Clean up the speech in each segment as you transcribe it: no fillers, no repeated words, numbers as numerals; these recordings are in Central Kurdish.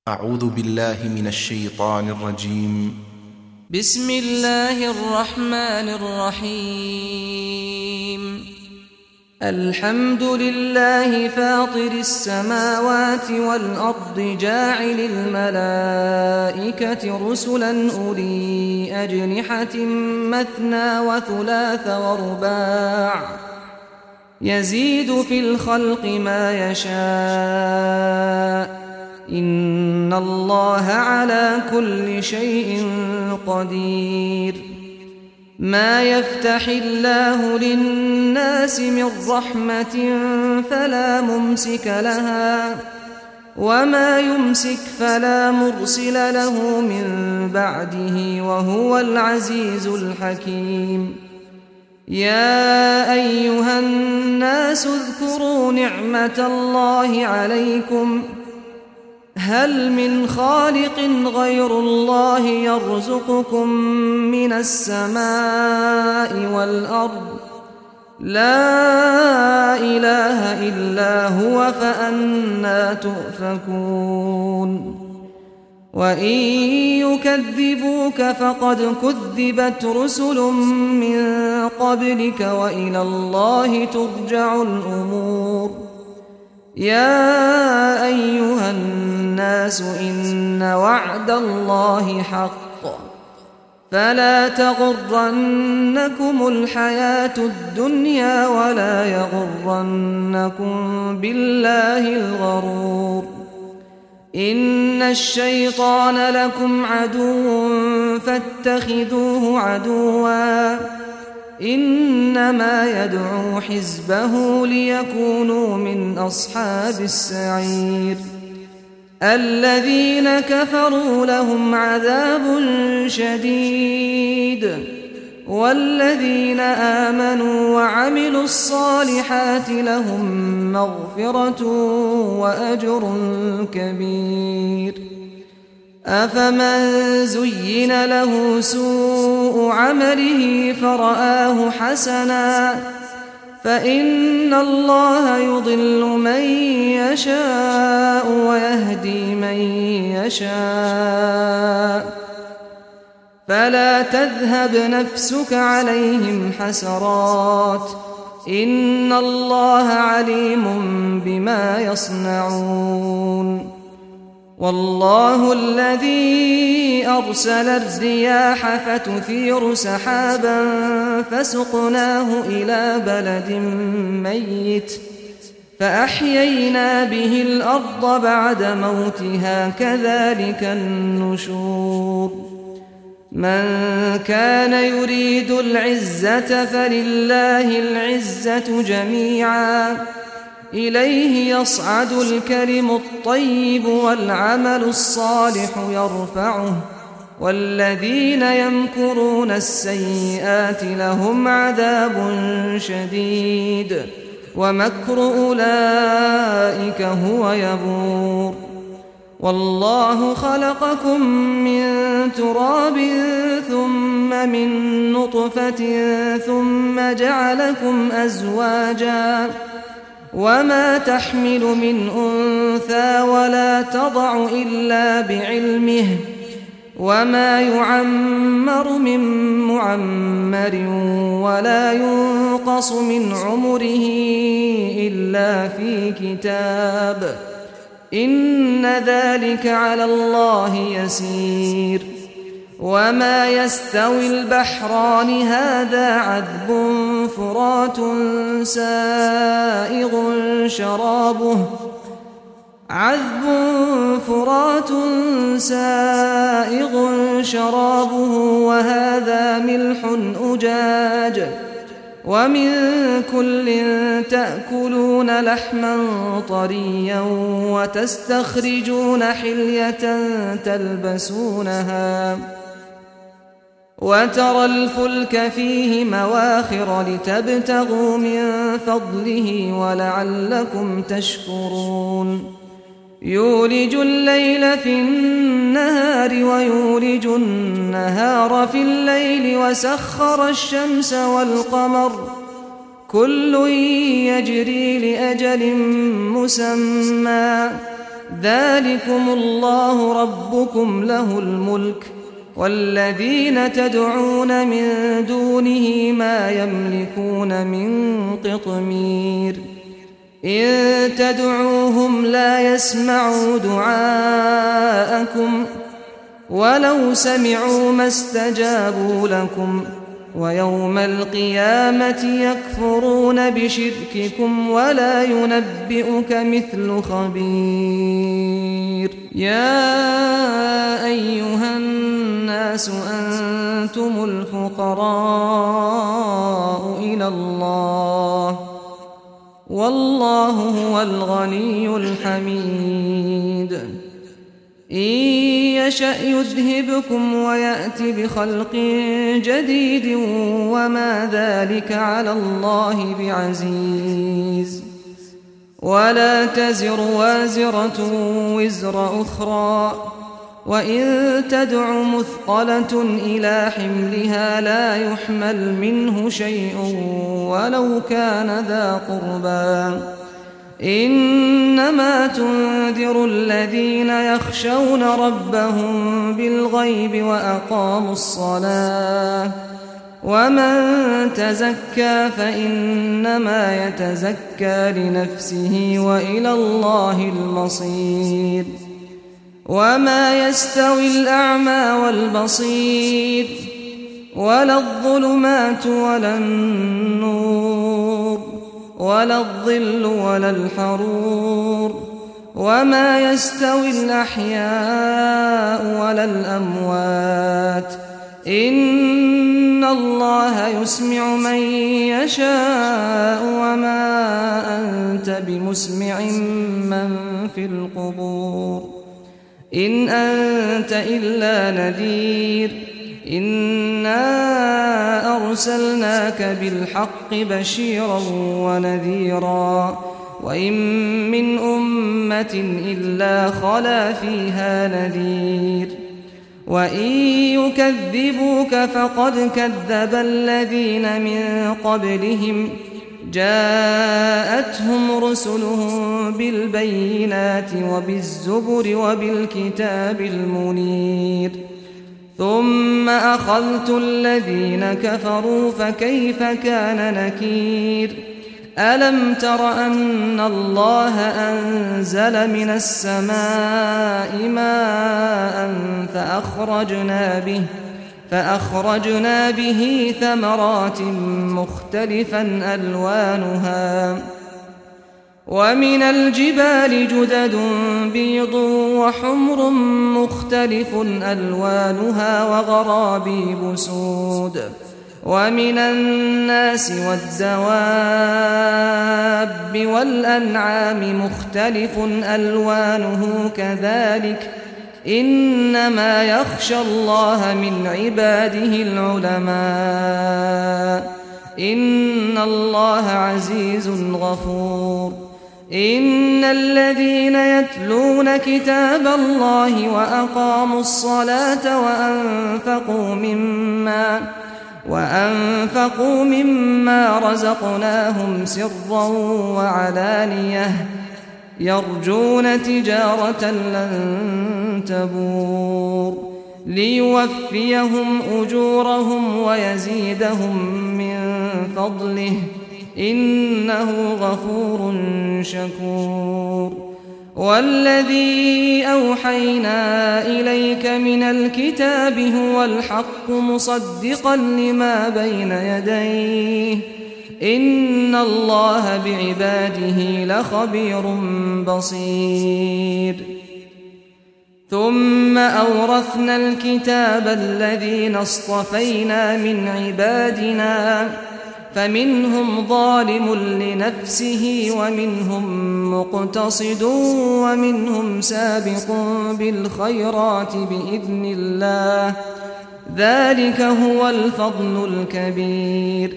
أعوذ بالله من الشيطان الرجيم. بسم الله الرحمن الرحيم. الحمد لله فاطر السماوات والأرض جاعل الملائكة رسلا أولي أجنحة مثنى وثلاث ورباع يزيد في الخلق ما يشاء إن الله على كل شيء قدير. ما يفتح الله للناس من رحمة فلا ممسك لها وما يمسك فلا مرسل له من بعده وهو العزيز الحكيم. يا أيها الناس اذكروا نعمة الله عليكم هل من خالق غير الله يرزقكم من السماء والأرض لا إله إلا هو فأنى تؤفكون. وإن يكذبوك فقد كذبت رسل من قبلك وإلى الله ترجع الأمور. يا أيها الناس إن وعد الله حق فلا تغرنكم الحياة الدنيا ولا يغرنكم بالله الغرور. إن الشيطان لكم عدو فاتخذوه عدوا إنما يدعو حزبه ليكونوا من أصحاب السعير. الذين كفروا لهم عذاب شديد والذين آمنوا وعملوا الصالحات لهم مغفرة وأجر كبير. أفمن زين له سوء عمله فرآه حسنا فإن الله يضل من يشاء ويهدي من يشاء فلا تذهب نفسك عليهم حسرات إن الله عليم بما يصنعون. والله الذي أرسل الرياح فتثير سحابا فسقناه إلى بلد ميت فأحيينا به الأرض بعد موتها كذلك النشور. من كان يريد العزة فلله العزة جميعا إليه يصعد الكلم الطيب والعمل الصالح يرفعه والذين يمكرون السيئات لهم عذاب شديد ومكر أولئك هو يبور. والله خلقكم من تراب ثم من نطفة ثم جعلكم أزواجا وما تحمل من أنثى ولا تضع إلا بعلمه وما يعمر من معمر ولا ينقص من عمره إلا في كتاب إن ذلك على الله يسير. وما يستوي البحران هذا عذب فرات سائغ شرابه وهذا ملح أجاج ومن كل تأكلون لحما طريا وتستخرجون حلية تلبسونها وترى الفلك فيه مواخر لتبتغوا من فضله ولعلكم تشكرون. يولج الليل في النهار ويولج النهار في الليل وسخر الشمس والقمر كل يجري لأجل مسمى ذلكم الله ربكم له الملك والذين تدعون من دونه ما يملكون من قطمير إن تدعوهم لا يسمعوا دعاءكم ولو سمعوا ما استجابوا لكم ويوم القيامة يكفرون بشرككم ولا ينبئك مثل خبير يا أيها الناس أنتم الفقراء إلى الله والله هو الغني الحميد إن يشأ يذهبكم ويأت بخلق جديد وما ذلك على الله بعزيز ولا تزر وازرة وزر أخرى وإن تدع مثقلة إلى حملها لا يحمل منه شيء ولو كان ذا قربى إنما تنذر الذين يخشون ربهم بالغيب وأقاموا الصلاة ومن تزكى فإنما يتزكى لنفسه وإلى الله المصير وما يستوي الأعمى والبصير ولا الظلمات ولا النور ولا الظل ولا الحرور وما يستوي الأحياء ولا الأموات إن الله يسمع من يشاء وما أنت بمسمع من في القبور إن أنت إلا نذير إنا أرسلناك بالحق بشيرا ونذيرا وإن من أمة إلا خلا فيها نذير وإن يكذبوك فقد كذب الذين من قبلهم جاءتهم رسلهم بالبينات وبالزبر وبالكتاب المنير ثم أخذت الذين كفروا فكيف كان نكير ألم تر أن الله أنزل من السماء ماء فأخرجنا به ثمرات مختلفا ألوانها ومن الجبال جدد بيض وحمر مختلف ألوانها وغرابيب سود ومن الناس والدواب والأنعام مختلف ألوانه كذلك إنما يخشى الله من عباده العلماء إن الله عزيز غفور إن الذين يتلون كتاب الله وأقاموا الصلاة وأنفقوا مما رزقناهم سرا وعلانية يرجون تجارة لن تبور ليوفيهم أجورهم ويزيدهم من فضله إنه غفور شكور والذي أوحينا إليك من الكتاب هو الحق مصدقا لما بين يديه إن الله بعباده لخبير بصير ثم أورثنا الكتاب الذين اصطفينا من عبادنا فمنهم ظالم لنفسه ومنهم مقتصد ومنهم سابق بالخيرات بإذن الله ذلك هو الفضل الكبير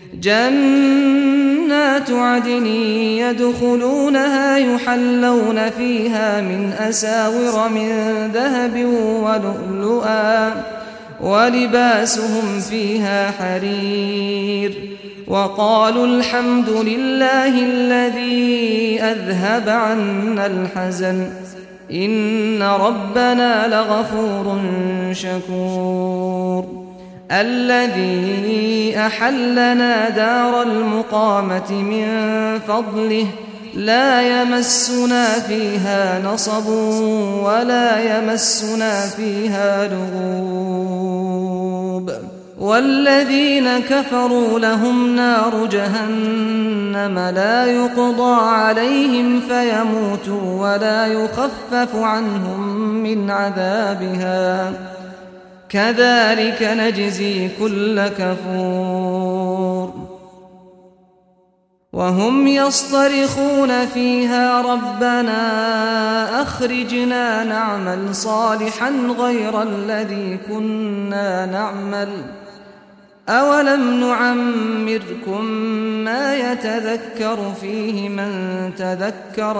جنات عدن يدخلونها يحلون فيها من أساور من ذهب ولؤلؤا ولباسهم فيها حرير وقالوا الحمد لله الذي أذهب عنا الحزن إن ربنا لغفور شكور الذي أحلنا دار المقامة من فضله لا يمسنا فيها نصب ولا يمسنا فيها لغوب والذين كفروا لهم نار جهنم لا يقضى عليهم فيموتوا ولا يخفف عنهم من عذابها كذلك نجزي كل كفور وهم يصطرخون فيها ربنا أخرجنا نعمل صالحا غير الذي كنا نعمل أولم نعمركم ما يتذكر فيه من تذكر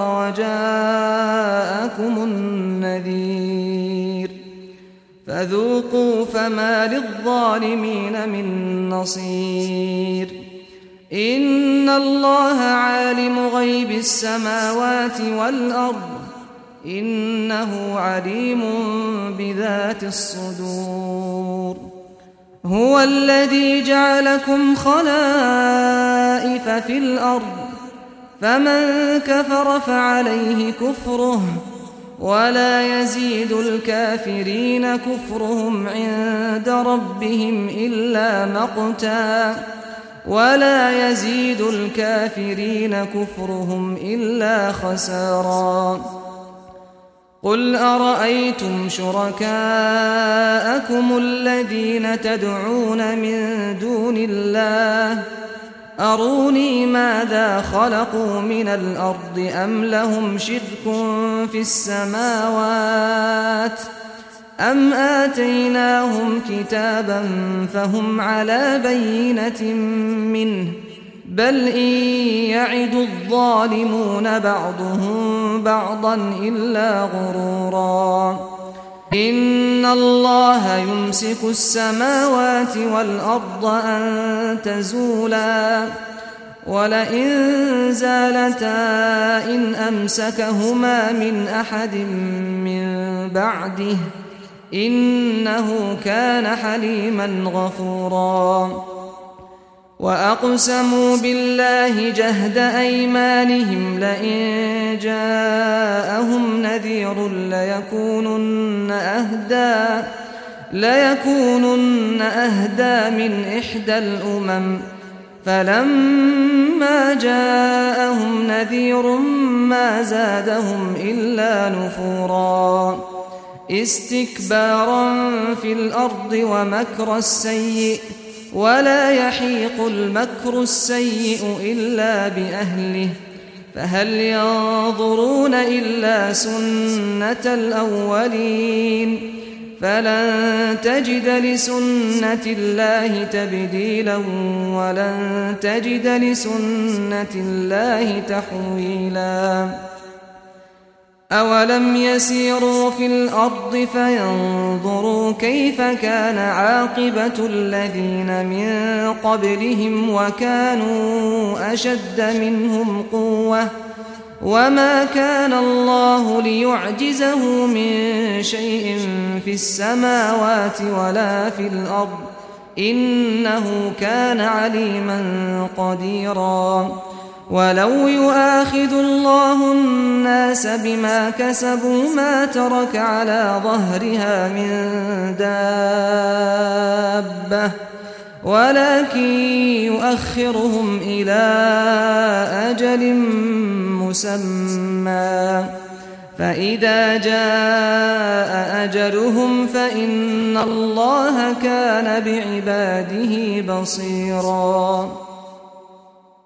وجاءكم النذير فذوقوا فما للظالمين من نصير إن الله عالم غيب السماوات والأرض إنه عليم بذات الصدور هو الذي جعلكم خلائف في الأرض فمن كفر فعليه كفره ولا يزيد الكافرين كفرهم عند ربهم إلا مقتا ولا يزيد الكافرين كفرهم إلا خسارا قل أرأيتم شركاءكم الذين تدعون من دون الله أروني ماذا خلقوا من الأرض أم لهم شرك في السماوات أم آتيناهم كتابا فهم على بينة منه بل إن يعد الظالمون بعضهم بعضا إلا غرورا إن الله يمسك السماوات والأرض أن تزولا ولئن زالتا إن أمسكهما من أحد من بعده إنه كان حليما غفورا وأقسموا بالله جهد أيمانهم لئن جاءهم نذير ليكونن أهدى من إحدى الأمم فلما جاءهم نذير ما زادهم إلا نفورا استكبارا في الأرض ومكر السيء ولا يحيق المكر السيء إلا بأهله فهل ينظرون إلا سنة الأولين فلن تجد لسنة الله تبديلا ولن تجد لسنة الله تحويلا أولم يسيروا في الأرض فينظروا كيف كان عاقبة الذين من قبلهم وكانوا أشد منهم قوة وما كان الله ليعجزه من شيء في السماوات ولا في الأرض إنه كان عليما قديرا ولو يؤاخذ الله الناس بما كسبوا ما ترك على ظهرها من دابة ولكن يؤخرهم إلى أجل مسمى فإذا جاء أجلهم فإن الله كان بعباده بصيرا